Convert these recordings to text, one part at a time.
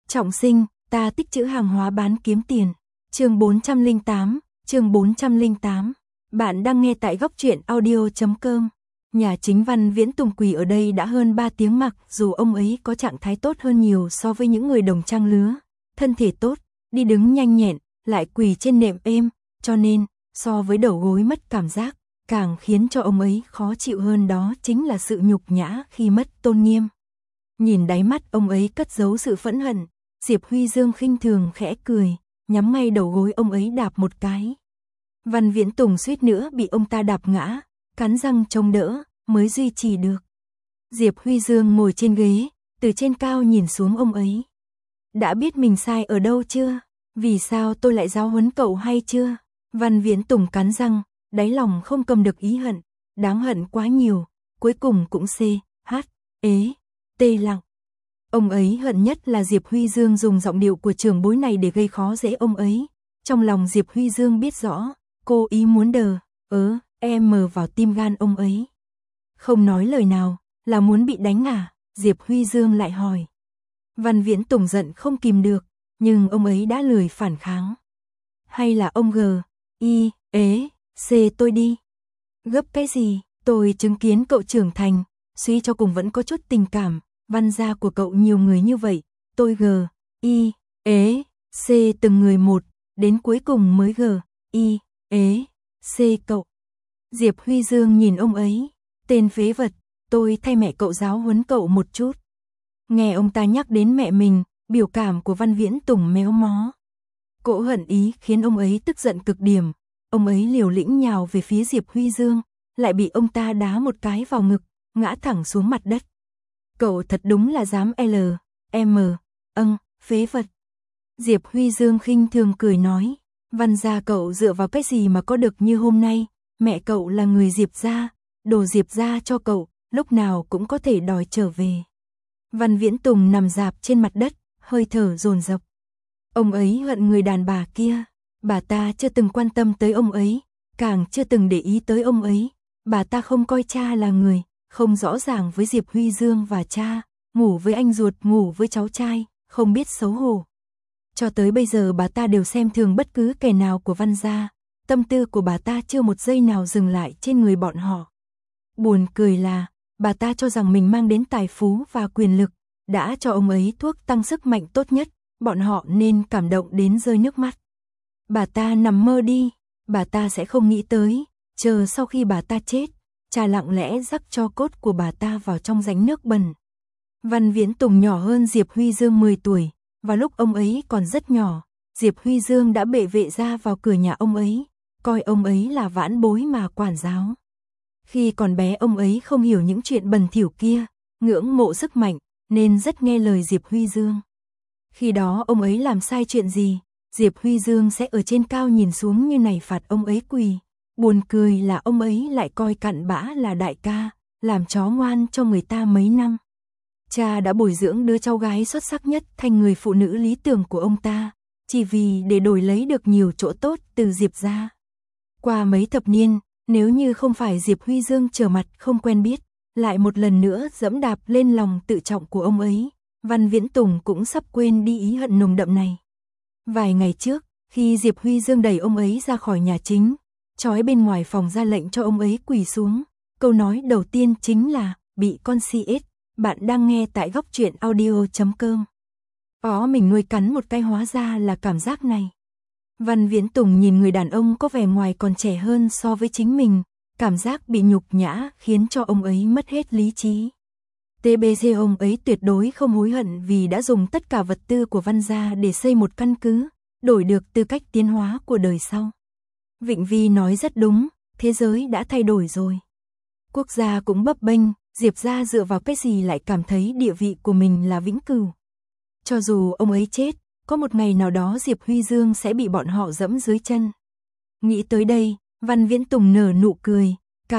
Trọng sinh, ta tích trữ hàng hóa bán kiếm tiền. Chương 408, chương 408. Bạn đang nghe tại góc truyện audio.com. Nhà chính Văn Viễn Tùng quỳ ở đây đã hơn 3 tiếng, mặc dù ông ấy có trạng thái tốt hơn nhiều so với những người đồng trang lứa, thân thể tốt, đi đứng nhanh nhẹn, lại quỳ trên nệm êm, cho nên, so với đầu gối mất cảm giác, càng khiến cho ông ấy khó chịu hơn đó chính là sự nhục nhã khi mất tôn nghiêm. Nhìn đáy mắt ông ấy cất giấu sự phẫn hận, Diệp Huy Dương khinh thường khẽ cười, nhắm ngay đầu gối ông ấy đạp một cái. Văn Viễn Tùng suýt nữa bị ông ta đạp ngã, cắn răng chống đỡ, mới duy trì được. Diệp Huy Dương ngồi trên ghế, từ trên cao nhìn xuống ông ấy. Đã biết mình sai ở đâu chưa? Vì sao tôi lại giáo huấn cậu hay chưa? Văn Viễn Tùng cắn răng, đáy lòng không cầm được ý hận, đáng hận quá nhiều, cuối cùng cũng lặng. Ông ấy hận nhất là Diệp Huy Dương dùng giọng điệu của trưởng bối này để gây khó dễ ông ấy. Trong lòng Diệp Huy Dương biết rõ, cô ý muốn vào tim gan ông ấy. Không nói lời nào, là muốn bị đánh à? Diệp Huy Dương lại hỏi. Văn Viễn Tùng giận không kìm được, nhưng ông ấy đã lười phản kháng. Hay là ông tôi đi. Gấp cái gì, tôi chứng kiến cậu trưởng thành, suy cho cùng vẫn có chút tình cảm, Văn gia của cậu nhiều người như vậy, tôi từng người một, đến cuối cùng mới cậu. Diệp Huy Dương nhìn ông ấy, tên phế vật, tôi thay mẹ cậu giáo huấn cậu một chút. Nghe ông ta nhắc đến mẹ mình, biểu cảm của Văn Viễn Tùng méo mó. Cỗ hận ý khiến ông ấy tức giận cực điểm, ông ấy liều lĩnh nhào về phía Diệp Huy Dương, lại bị ông ta đá một cái vào ngực, ngã thẳng xuống mặt đất. Cậu thật đúng là dám phế vật. Diệp Huy Dương khinh thường cười nói, Văn gia cậu dựa vào cái gì mà có được như hôm nay, mẹ cậu là người Diệp gia, đồ Diệp gia cho cậu, lúc nào cũng có thể đòi trở về. Văn Viễn Tùng nằm rạp trên mặt đất, hơi thở dồn dập. Ông ấy hận người đàn bà kia, bà ta chưa từng quan tâm tới ông ấy, càng chưa từng để ý tới ông ấy, bà ta không coi cha là người, không rõ ràng với Diệp Huy Dương và cha, ngủ với anh ruột, ngủ với cháu trai, không biết xấu hổ. Cho tới bây giờ bà ta đều xem thường bất cứ kẻ nào của Văn gia, tâm tư của bà ta chưa một giây nào dừng lại trên người bọn họ. Buồn cười là, bà ta cho rằng mình mang đến tài phú và quyền lực, đã cho ông ấy thuốc tăng sức mạnh tốt nhất, bọn họ nên cảm động đến rơi nước mắt. Bà ta nằm mơ đi, bà ta sẽ không nghĩ tới, chờ sau khi bà ta chết, cha lặng lẽ rắc tro cốt của bà ta vào trong rãnh nước bẩn. Văn Viễn Tùng nhỏ hơn Diệp Huy Dương 10 tuổi, và lúc ông ấy còn rất nhỏ, Diệp Huy Dương đã bệ vệ ra vào cửa nhà ông ấy, coi ông ấy là vãn bối mà quản giáo. Khi còn bé ông ấy không hiểu những chuyện bẩn thỉu kia, ngưỡng mộ sức mạnh, nên rất nghe lời Diệp Huy Dương. Khi đó ông ấy làm sai chuyện gì, Diệp Huy Dương sẽ ở trên cao nhìn xuống như này phạt ông ấy quỳ. Buồn cười là ông ấy lại coi cặn bã là đại ca, làm chó ngoan cho người ta mấy năm. Cha đã bồi dưỡng đứa cháu gái xuất sắc nhất thành người phụ nữ lý tưởng của ông ta, chỉ vì để đổi lấy được nhiều chỗ tốt từ Diệp gia. Qua mấy thập niên, nếu như không phải Diệp Huy Dương trở mặt không quen biết, lại một lần nữa dẫm đạp lên lòng tự trọng của ông ấy, Văn Viễn Tùng cũng sắp quên đi ý hận nồng đậm này. Vài ngày trước, khi Diệp Huy Dương đẩy ông ấy ra khỏi nhà chính, trói bên ngoài phòng ra lệnh cho ông ấy quỳ xuống, câu nói đầu tiên chính là, bị con CS, bạn đang nghe tại góc truyện audio.com. Mình nuôi cắn một cái hóa ra là cảm giác này. Văn Viễn Tùng nhìn người đàn ông có vẻ ngoài còn trẻ hơn so với chính mình, cảm giác bị nhục nhã khiến cho ông ấy mất hết lý trí. TBC ông ấy tuyệt đối không hối hận vì đã dùng tất cả vật tư của Văn gia để xây một căn cứ, đổi được tư cách tiến hóa của đời sau. Vịnh Vi nói rất đúng, thế giới đã thay đổi rồi. Quốc gia cũng bấp bênh, Diệp gia dựa vào cái gì lại cảm thấy địa vị của mình là vĩnh cửu. Cho dù ông ấy chết, có một ngày nào đó Diệp Huy Dương sẽ bị bọn họ dẫm dưới chân. Nghĩ tới đây, Văn Viễn Tùng nở nụ cười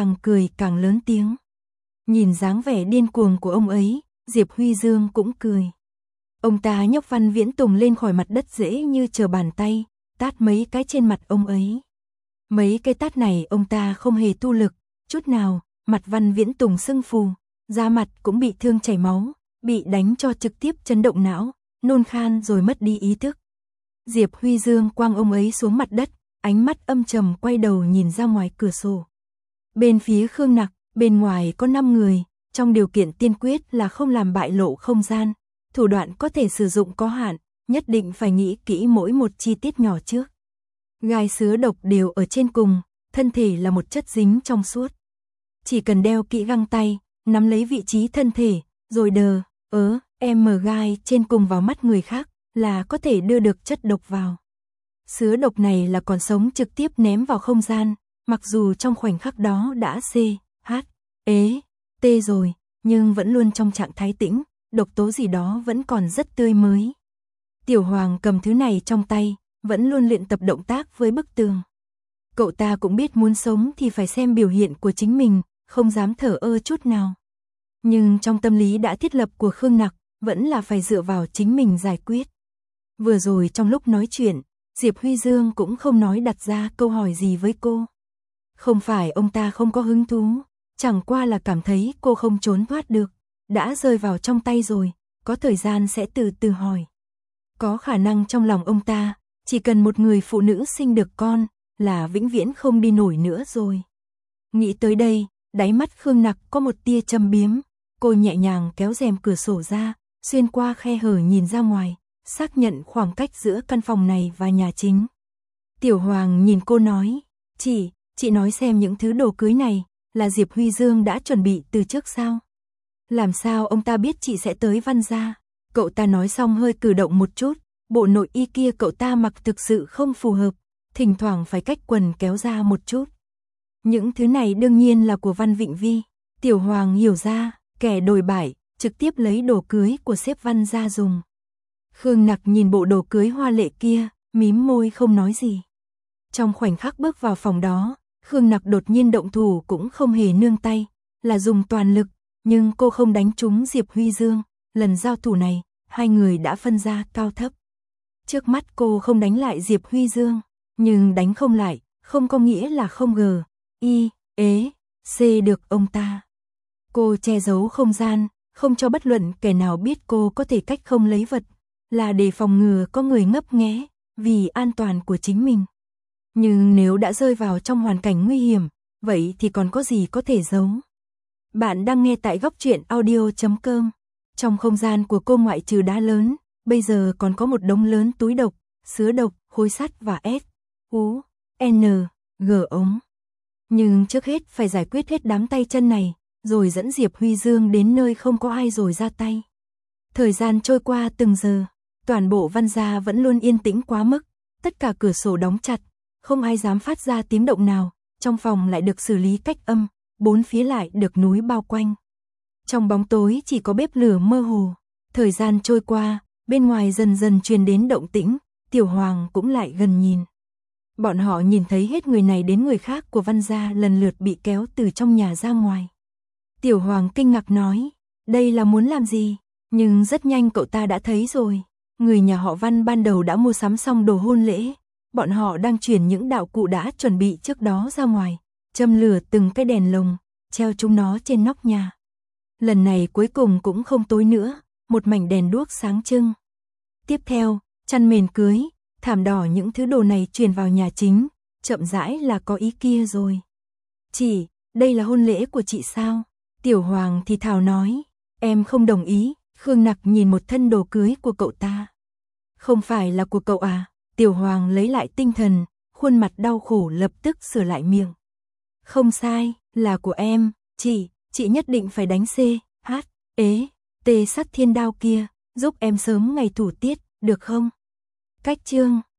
càng lớn tiếng. Nhìn dáng vẻ điên cuồng của ông ấy, Diệp Huy Dương cũng cười. Ông ta nhấc Văn Viễn Tùng lên khỏi mặt đất dễ như trở bàn tay, tát mấy cái trên mặt ông ấy. Mấy cái tát này ông ta không hề tu lực, chút nào, mặt Văn Viễn Tùng sưng phù, da mặt cũng bị thương chảy máu, bị đánh cho trực tiếp chấn động não, nôn khan rồi mất đi ý thức. Diệp Huy Dương quăng ông ấy xuống mặt đất, ánh mắt âm trầm quay đầu nhìn ra ngoài cửa sổ. Bên phía Khương Nặc, bên ngoài có 5 người, trong điều kiện tiên quyết là không làm bại lộ không gian, thủ đoạn có thể sử dụng có hạn, nhất định phải nghĩ kỹ mỗi một chi tiết nhỏ trước. Gai sứa độc đều ở trên cùng, thân thể là một chất dính trong suốt. Chỉ cần đeo kỹ găng tay, nắm lấy vị trí thân thể, rồi gai trên cùng vào mắt người khác, là có thể đưa được chất độc vào. Sứa độc này là còn sống trực tiếp ném vào không gian, mặc dù trong khoảnh khắc đó đã rồi, nhưng vẫn luôn trong trạng thái tĩnh, độc tố gì đó vẫn còn rất tươi mới. Tiểu Hoàng cầm thứ này trong tay, vẫn luôn luyện tập động tác với bức tường. Cậu ta cũng biết muốn sống thì phải xem biểu hiện của chính mình, không dám thở ơ chút nào. Nhưng trong tâm lý đã thiết lập của Khương Nặc, vẫn là phải dựa vào chính mình giải quyết. Vừa rồi trong lúc nói chuyện, Diệp Huy Dương cũng không nói đặt ra câu hỏi gì với cô. Không phải ông ta không có hứng thú, chẳng qua là cảm thấy cô không trốn thoát được. Đã rơi vào trong tay rồi, có thời gian sẽ từ từ hỏi. Có khả năng trong lòng ông ta, chỉ cần một người phụ nữ sinh được con, là vĩnh viễn không đi nổi nữa rồi. Nghĩ tới đây, đáy mắt Khương Nặc có một tia châm biếm, cô nhẹ nhàng kéo rèm cửa sổ ra, xuyên qua khe hở nhìn ra ngoài, xác nhận khoảng cách giữa căn phòng này và nhà chính. Tiểu Hoàng nhìn cô nói, chị nói xem những thứ đồ cưới này, là Diệp Huy Dương đã chuẩn bị từ trước sao? Làm sao ông ta biết chị sẽ tới Văn gia? Cậu ta nói xong hơi cử động một chút, bộ nội y kia cậu ta mặc thực sự không phù hợp, thỉnh thoảng phải cách quần kéo ra một chút. Những thứ này đương nhiên là của Văn Vịnh Vi. Tiểu Hoàng hiểu ra, kẻ đồi bại, trực tiếp lấy đồ cưới của sếp Văn gia dùng. Khương Nặc nhìn bộ đồ cưới hoa lệ kia, mím môi không nói gì. Trong khoảnh khắc bước vào phòng đó, Khương Nặc đột nhiên động thủ cũng không hề nương tay, là dùng toàn lực, nhưng cô không đánh trúng Diệp Huy Dương. Lần giao thủ này, hai người đã phân ra cao thấp. Trước mắt cô không đánh lại Diệp Huy Dương, nhưng đánh không lại, không có nghĩa là không được ông ta. Cô che giấu không gian, không cho bất luận kẻ nào biết cô có thể cách không lấy vật, là để phòng ngừa có người ngấp nghé, vì an toàn của chính mình. Nhưng nếu đã rơi vào trong hoàn cảnh nguy hiểm, vậy thì còn có gì có thể giấu. Bạn đang nghe tại góc truyện audio.com. Trong không gian của cô ngoại trừ đá lớn, bây giờ còn có một đống lớn túi độc, sứa độc, khối sắt và ống. Nhưng trước hết phải giải quyết hết đám tay chân này, rồi dẫn Diệp Huy Dương đến nơi không có ai rồi ra tay. Thời gian trôi qua từng giờ, toàn bộ Văn gia vẫn luôn yên tĩnh quá mức, tất cả cửa sổ đóng chặt, không ai dám phát ra tiếng động nào, trong phòng lại được xử lý cách âm, bốn phía lại được núi bao quanh. Trong bóng tối chỉ có bếp lửa mơ hồ. Thời gian trôi qua, bên ngoài dần dần truyền đến động tĩnh, Tiểu Hoàng cũng lại gần nhìn. Bọn họ nhìn thấy hết người này đến người khác của Văn gia lần lượt bị kéo từ trong nhà ra ngoài. Tiểu Hoàng kinh ngạc nói, đây là muốn làm gì? Nhưng rất nhanh cậu ta đã thấy rồi. Người nhà họ Văn ban đầu đã mua sắm xong đồ hôn lễ. Bọn họ đang chuyển những đạo cụ đã chuẩn bị trước đó ra ngoài, châm lửa từng cái đèn lồng, treo chúng nó trên nóc nhà. Lần này cuối cùng cũng không tối nữa, một mảnh đèn đuốc sáng trưng. Tiếp theo, chăn mền cưới, thảm đỏ, những thứ đồ này truyền vào nhà chính, chậm rãi là có ý kia rồi. Chị, đây là hôn lễ của chị sao? Tiểu Hoàng thì thào nói, em không đồng ý. Khương Nặc nhìn một thân đồ cưới của cậu ta. Không phải là của cậu à? Tiểu Hoàng lấy lại tinh thần, khuôn mặt đau khổ lập tức sửa lại miệng. Không sai, là của em, chị nhất định phải đánh sát thiên đao kia, giúp em sớm ngày thủ tiết, được không? Cách chương